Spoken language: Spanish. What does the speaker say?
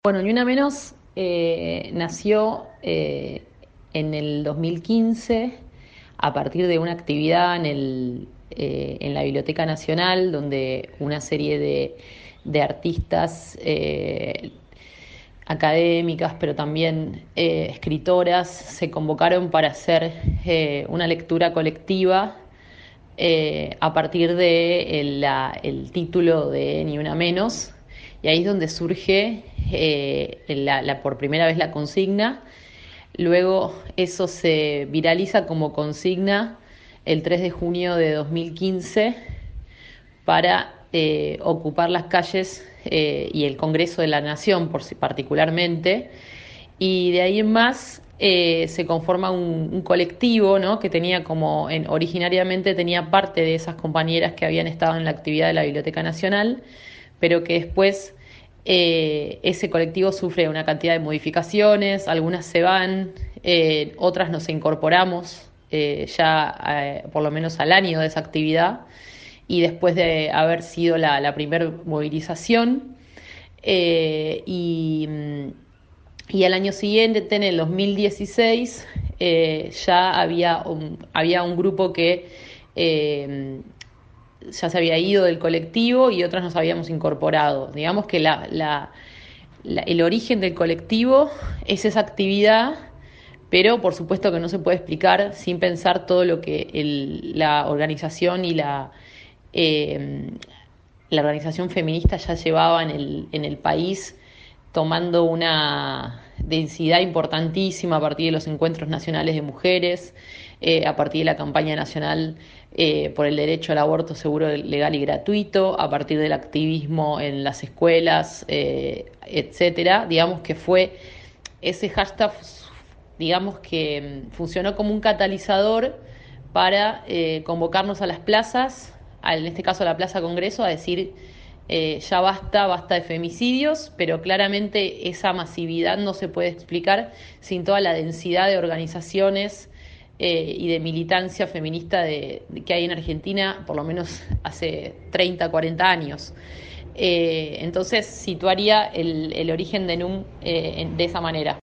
Bueno, Ni Una Menos nació en el 2015 a partir de una actividad en la Biblioteca Nacional, donde una serie de artistas académicas, pero también escritoras, se convocaron para hacer una lectura colectiva a partir de el título de Ni Una Menos, y ahí es donde surge por primera vez la consigna. Luego eso se viraliza como consigna el 3 de junio de 2015 para ocupar las calles y el Congreso de la Nación particularmente, y de ahí en más se conforma un colectivo, ¿no? Que tenía originariamente tenía parte de esas compañeras que habían estado en la actividad de la Biblioteca Nacional, pero que después ese colectivo sufre una cantidad de modificaciones, algunas se van, otras nos incorporamos por lo menos al año de esa actividad, y después de haber sido la primer movilización. eh, y, y al año siguiente, en el 2016, ya había un grupo que ya se había ido del colectivo y otras nos habíamos incorporado. Digamos que el origen del colectivo es esa actividad, pero por supuesto que no se puede explicar sin pensar todo lo que la organización y la organización feminista ya llevaba en el país, tomando una densidad importantísima a partir de los encuentros nacionales de mujeres, a partir de la campaña nacional por el derecho al aborto seguro, legal y gratuito, a partir del activismo en las escuelas, etcétera. Digamos que fue ese hashtag, digamos que funcionó como un catalizador para convocarnos a las plazas, en este caso a la Plaza Congreso, a decir ya basta de femicidios, pero claramente esa masividad no se puede explicar sin toda la densidad de organizaciones y de militancia feminista que hay en Argentina, por lo menos hace 30, 40 años. Entonces situaría el origen de NUM de esa manera.